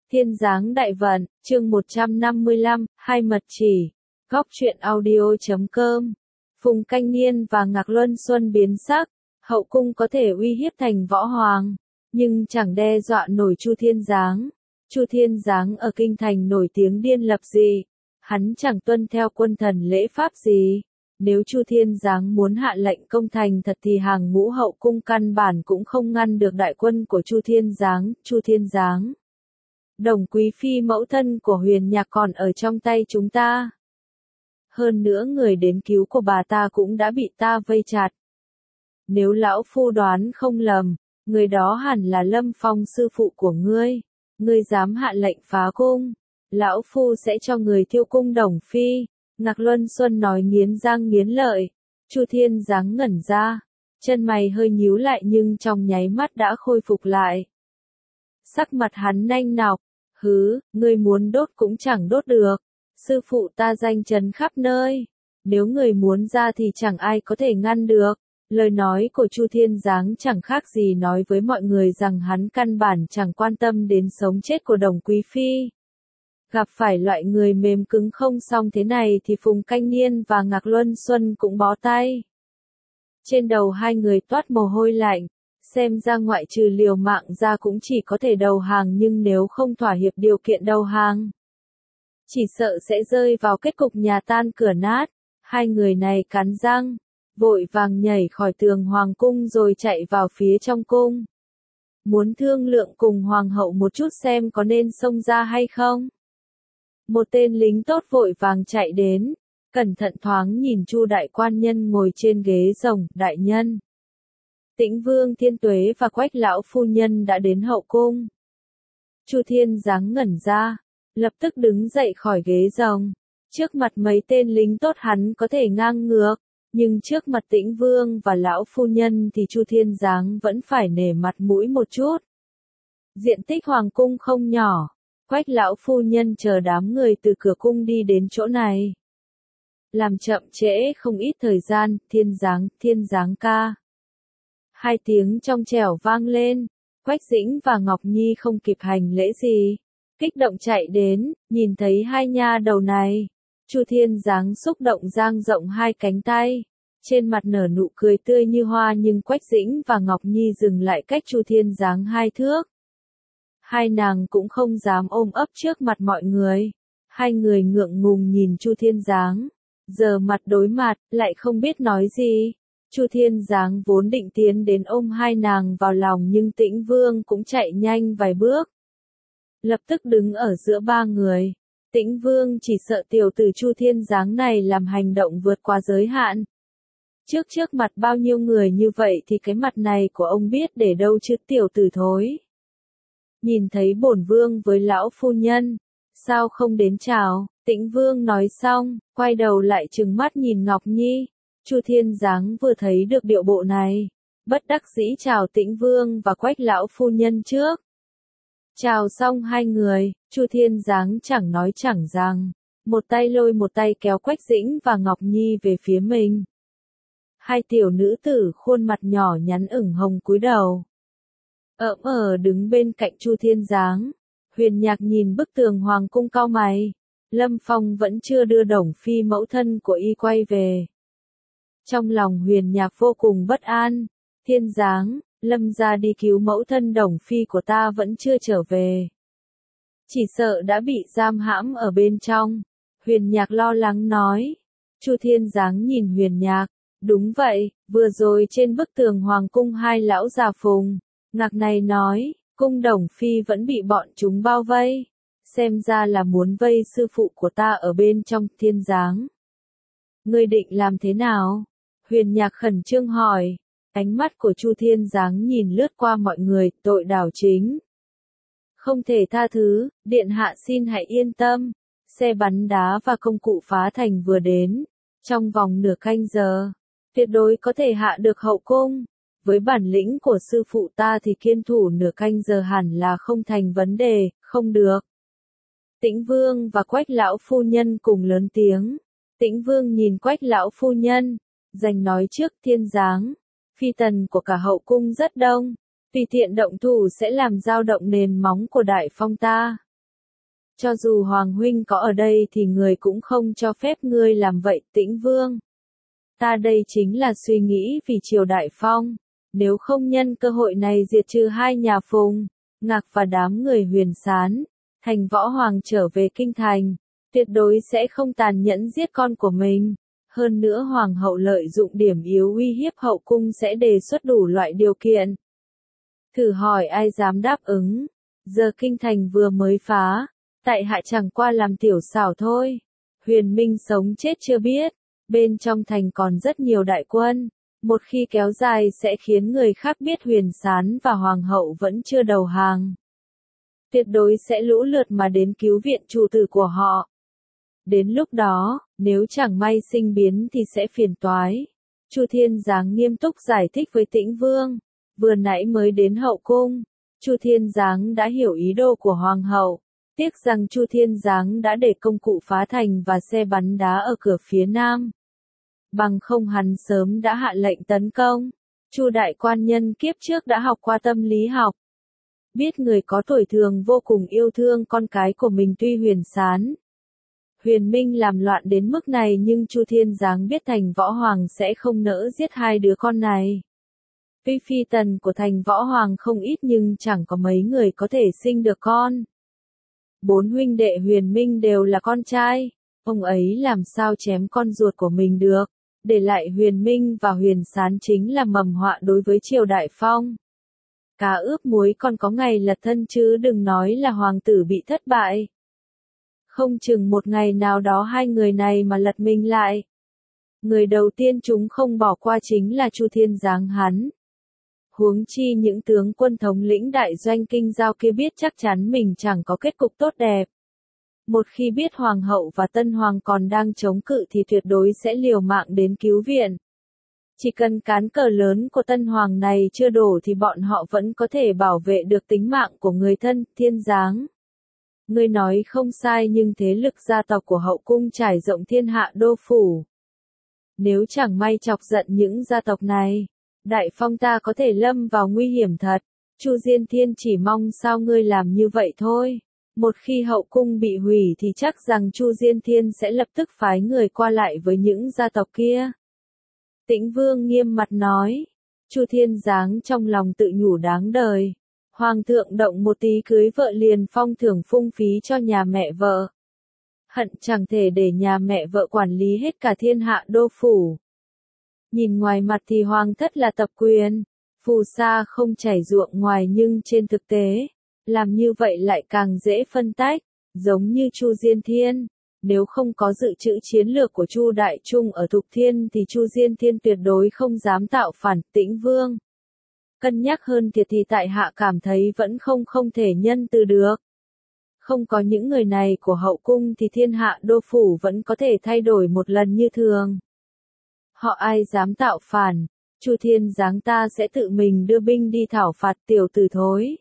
Thiên Giáng Đại Vận, chương 155, hai mật chỉ. Góc truyện audio.com. Phùng Canh Niên và Ngạc Luân Xuân biến sắc, hậu cung có thể uy hiếp thành võ hoàng, nhưng chẳng đe dọa nổi Chu Thiên Giáng. Chu Thiên Giáng ở kinh thành nổi tiếng điên lập gì, hắn chẳng tuân theo quân thần lễ pháp gì. Nếu Chu Thiên Giáng muốn hạ lệnh công thành thật thì hàng ngũ hậu cung căn bản cũng không ngăn được đại quân của Chu Thiên Giáng. Chu Thiên Giáng, Đồng Quý Phi mẫu thân của Huyền Nhạc còn ở trong tay chúng ta. Hơn nữa người đến cứu của bà ta cũng đã bị ta vây chặt. Nếu lão phu đoán không lầm, người đó hẳn là Lâm Phong sư phụ của ngươi. Ngươi dám hạ lệnh phá cung, lão phu sẽ cho người thiêu cung Đồng Phi. Ngạc Luân Xuân nói nghiến răng nghiến lợi. Chu Thiên Giáng ngẩn ra, chân mày hơi nhíu lại nhưng trong nháy mắt đã khôi phục lại. Sắc mặt hắn nanh nọc, hứ, ngươi muốn đốt cũng chẳng đốt được. Sư phụ ta danh chấn khắp nơi, nếu người muốn ra thì chẳng ai có thể ngăn được. Lời nói của Chu Thiên Giáng chẳng khác gì nói với mọi người rằng hắn căn bản chẳng quan tâm đến sống chết của Đồng Quý Phi. Gặp phải loại người mềm cứng không xong thế này thì Phùng Canh Niên và Ngạc Luân Xuân cũng bó tay. Trên đầu hai người toát mồ hôi lạnh, xem ra ngoại trừ liều mạng ra cũng chỉ có thể đầu hàng, nhưng nếu không thỏa hiệp điều kiện đầu hàng, chỉ sợ sẽ rơi vào kết cục nhà tan cửa nát. Hai người này cắn răng, vội vàng nhảy khỏi tường hoàng cung rồi chạy vào phía trong cung. Muốn thương lượng cùng hoàng hậu một chút xem có nên xông ra hay không. Một tên lính tốt vội vàng chạy đến, cẩn thận thoáng nhìn Chu đại quan nhân ngồi trên ghế rồng. Đại nhân, Tĩnh Vương Thiên Tuế và Quách lão phu nhân đã đến hậu cung. Chu Thiên Giáng ngẩn ra, lập tức đứng dậy khỏi ghế rồng. Trước mặt mấy tên lính tốt hắn có thể ngang ngược, nhưng trước mặt Tĩnh Vương và lão phu nhân thì Chu Thiên Giáng vẫn phải nể mặt mũi một chút. Diện tích hoàng cung không nhỏ, Quách lão phu nhân chờ đám người từ cửa cung đi đến chỗ này. Làm chậm trễ không ít thời gian. Thiên Giáng ca. Hai tiếng trong trẻo vang lên, Quách Dĩnh và Ngọc Nhi không kịp hành lễ gì, kích động chạy đến, nhìn thấy hai nha đầu này. Chu Thiên Giáng xúc động dang rộng hai cánh tay, trên mặt nở nụ cười tươi như hoa, nhưng Quách Dĩnh và Ngọc Nhi dừng lại cách Chu Thiên Giáng 2 thước. Hai nàng cũng không dám ôm ấp trước mặt mọi người. Hai người ngượng ngùng nhìn Chu Thiên Giáng, giờ mặt đối mặt, lại không biết nói gì. Chu Thiên Giáng vốn định tiến đến ôm hai nàng vào lòng, nhưng Tĩnh Vương cũng chạy nhanh vài bước, lập tức đứng ở giữa ba người. Tĩnh Vương chỉ sợ tiểu tử Chu Thiên Giáng này làm hành động vượt qua giới hạn. Trước mặt bao nhiêu người như vậy thì cái mặt này của ông biết để đâu chứ, tiểu tử thối. Nhìn thấy bổn vương với lão phu nhân, sao không đến chào? Tĩnh Vương nói xong, quay đầu lại trừng mắt nhìn Ngọc Nhi. Chu Thiên Giáng vừa thấy được điệu bộ này, bất đắc dĩ chào Tĩnh Vương và Quách lão phu nhân trước. Chào xong hai người, Chu Thiên Giáng chẳng nói chẳng rằng, một tay lôi một tay kéo Quách Dĩnh và Ngọc Nhi về phía mình. Hai tiểu nữ tử khuôn mặt nhỏ nhắn ửng hồng cúi đầu, đứng bên cạnh Chu Thiên Giáng. Huyền Nhạc nhìn bức tường hoàng cung cau mày. Lâm Phong vẫn chưa đưa Đồng Phi mẫu thân của y quay về. Trong lòng Huyền Nhạc vô cùng bất an. Thiên Giáng, Lâm gia đi cứu mẫu thân Đồng Phi của ta vẫn chưa trở về, chỉ sợ đã bị giam hãm ở bên trong. Huyền Nhạc lo lắng nói. Chu Thiên Giáng nhìn Huyền Nhạc, đúng vậy, vừa rồi trên bức tường hoàng cung hai lão già Phùng, Ngạc này nói, cung Đồng Phi vẫn bị bọn chúng bao vây, xem ra là muốn vây sư phụ của ta ở bên trong. Thiên Giáng, ngươi định làm thế nào? Huyền Nhạc khẩn trương hỏi. Ánh mắt của Chu Thiên Giáng nhìn lướt qua mọi người. Tội đảo chính, không thể tha thứ. Điện hạ xin hãy yên tâm, xe bắn đá và công cụ phá thành vừa đến, trong vòng nửa canh giờ, tuyệt đối có thể hạ được hậu cung. Với bản lĩnh của sư phụ ta thì kiên thủ nửa canh giờ hẳn là không thành vấn đề. Không được. Tĩnh Vương và Quách lão phu nhân cùng lớn tiếng. Tĩnh Vương nhìn Quách lão phu nhân, giành nói trước. Thiên Giáng, phi tần của cả hậu cung rất đông, tùy tiện động thủ sẽ làm dao động nền móng của đại phong ta. Cho dù Hoàng huynh có ở đây thì người cũng không cho phép ngươi làm vậy, Tĩnh Vương. Ta đây chính là suy nghĩ vì triều đại Phong, nếu không nhân cơ hội này diệt trừ hai nhà Phùng, Ngạc và đám người Huyền Sán, Thành Võ Hoàng trở về kinh thành, tuyệt đối sẽ không tàn nhẫn giết con của mình. Hơn nữa Hoàng hậu lợi dụng điểm yếu uy hiếp hậu cung sẽ đề xuất đủ loại điều kiện. Thử hỏi ai dám đáp ứng, giờ kinh thành vừa mới phá, tại hạ chẳng qua làm tiểu xảo thôi. Huyền Minh sống chết chưa biết, bên trong thành còn rất nhiều đại quân, một khi kéo dài sẽ khiến người khác biết Huyền Sán và Hoàng hậu vẫn chưa đầu hàng. Tuyệt đối sẽ lũ lượt mà đến cứu viện chủ tử của họ. Đến lúc đó, nếu chẳng may sinh biến thì sẽ phiền toái. Chu Thiên Giáng nghiêm túc giải thích với Tĩnh Vương, vừa nãy mới đến hậu cung, Chu Thiên Giáng đã hiểu ý đồ của Hoàng hậu. Tiếc rằng Chu Thiên Giáng đã để công cụ phá thành và xe bắn đá ở cửa phía nam. Bằng không hắn sớm đã hạ lệnh tấn công. Chu đại quan nhân kiếp trước đã học qua tâm lý học. Biết người có tuổi thường vô cùng yêu thương con cái của mình tuy Huyền Sán. Huyền Minh làm loạn đến mức này nhưng Chu Thiên Giáng biết Thành Võ Hoàng sẽ không nỡ giết hai đứa con này. Tuy phi tần của Thành Võ Hoàng không ít nhưng chẳng có mấy người có thể sinh được con. 4 huynh đệ Huyền Minh đều là con trai, ông ấy làm sao chém con ruột của mình được, để lại Huyền Minh và Huyền Sán chính là mầm họa đối với triều đại Phong. Cá ướp muối còn có ngày lật thân chứ đừng nói là hoàng tử bị thất bại. Không chừng một ngày nào đó hai người này mà lật mình lại. Người đầu tiên chúng không bỏ qua chính là Chu Thiên Giáng hắn. Huống chi những tướng quân thống lĩnh đại doanh kinh giao kia biết chắc chắn mình chẳng có kết cục tốt đẹp. Một khi biết Hoàng hậu và Tân Hoàng còn đang chống cự thì tuyệt đối sẽ liều mạng đến cứu viện. Chỉ cần cán cờ lớn của Tân Hoàng này chưa đổ thì bọn họ vẫn có thể bảo vệ được tính mạng của người thân, Thiên Giáng. Ngươi nói không sai nhưng thế lực gia tộc của hậu cung trải rộng thiên hạ đô phủ. Nếu chẳng may chọc giận những gia tộc này, Đại Phong ta có thể lâm vào nguy hiểm thật. Chu Diên Thiên chỉ mong sao ngươi làm như vậy thôi. Một khi hậu cung bị hủy thì chắc rằng Chu Diên Thiên sẽ lập tức phái người qua lại với những gia tộc kia. Tĩnh Vương nghiêm mặt nói. Chu Thiên Giáng trong lòng tự nhủ đáng đời. Hoàng thượng động một tí cưới vợ liền phong thưởng phung phí cho nhà mẹ vợ. Hận chẳng thể để nhà mẹ vợ quản lý hết cả thiên hạ đô phủ. Nhìn ngoài mặt thì hoàng thất là tập quyền, phù sa không chảy ruộng ngoài nhưng trên thực tế, làm như vậy lại càng dễ phân tách, giống như Chu Diên Thiên. Nếu không có dự trữ chiến lược của Chu Đại Trung ở Thục Thiên thì Chu Diên Thiên tuyệt đối không dám tạo phản. Tĩnh Vương cân nhắc hơn thiệt thì tại hạ cảm thấy vẫn không thể nhân từ được. Không có những người này của hậu cung thì thiên hạ đô phủ vẫn có thể thay đổi một lần như thường. Họ ai dám tạo phản, Chu Thiên Giáng ta sẽ tự mình đưa binh đi thảo phạt tiểu tử thối.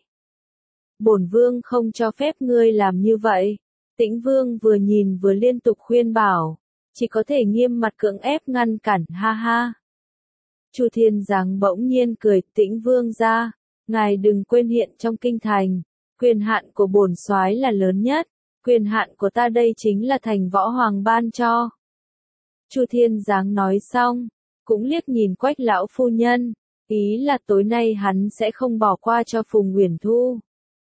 Bổn vương không cho phép ngươi làm như vậy. Tĩnh Vương vừa nhìn vừa liên tục khuyên bảo, chỉ có thể nghiêm mặt cưỡng ép ngăn cản, ha ha. Chu Thiên Giáng bỗng nhiên cười, Tĩnh Vương ra, ngài đừng quên hiện trong kinh thành, quyền hạn của bổn soái là lớn nhất, quyền hạn của ta đây chính là Thành Võ Hoàng ban cho. Chu Thiên Giáng nói xong, cũng liếc nhìn Quách lão phu nhân, ý là tối nay hắn sẽ không bỏ qua cho Phùng Uyển Thu.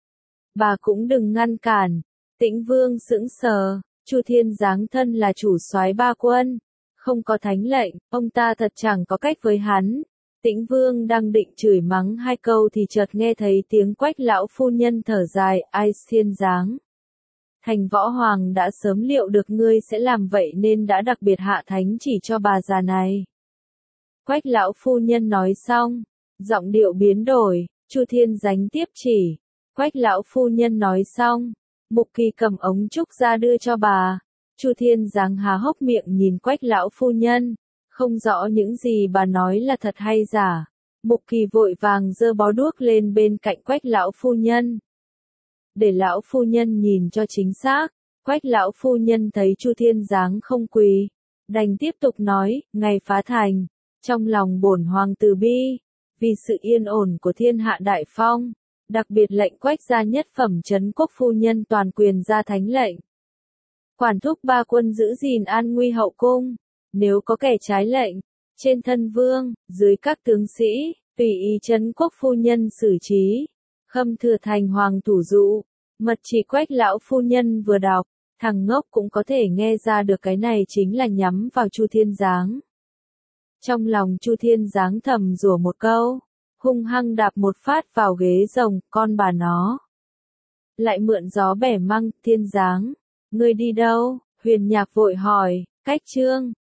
Bà cũng đừng ngăn cản. Tĩnh Vương sững sờ, Chu Thiên Giáng thân là chủ soái ba quân, không có thánh lệnh, ông ta thật chẳng có cách với hắn. Tĩnh Vương đang định chửi mắng hai câu thì chợt nghe thấy tiếng Quách lão phu nhân thở dài, ai Thiên Giáng. Thành Võ Hoàng đã sớm liệu được ngươi sẽ làm vậy nên đã đặc biệt hạ thánh chỉ cho bà già này. Quách lão phu nhân nói xong, giọng điệu biến đổi, Chu Thiên Giáng tiếp chỉ. Quách lão phu nhân nói xong, Mục Kỳ cầm ống trúc ra đưa cho bà. Chu Thiên Giáng há hốc miệng nhìn Quách lão phu nhân, không rõ những gì bà nói là thật hay giả. Mục Kỳ vội vàng giơ bó đuốc lên bên cạnh Quách lão phu nhân. Để lão phu nhân nhìn cho chính xác, Quách lão phu nhân thấy Chu Thiên Giáng không quỳ, đành tiếp tục nói, ngày phá thành, trong lòng bổn hoàng từ bi, vì sự yên ổn của thiên hạ đại phong, Đặc biệt lệnh Quách gia nhất phẩm trấn quốc phu nhân toàn quyền ra thánh lệnh. Quản thúc ba quân giữ gìn an nguy hậu cung. Nếu có kẻ trái lệnh, trên thân vương, dưới các tướng sĩ, tùy ý trấn quốc phu nhân xử trí. Khâm thừa thành hoàng thủ dụ. Mật chỉ Quách lão phu nhân vừa đọc, thằng ngốc cũng có thể nghe ra được cái này chính là nhắm vào Chu Thiên Giáng. Trong lòng Chu Thiên Giáng thầm rủa một câu, hung hăng đạp một phát vào ghế rồng, con bà nó. Lại mượn gió bẻ măng, Thiên Giáng, ngươi đi đâu? Huyền Nhạc vội hỏi, Cách Trương,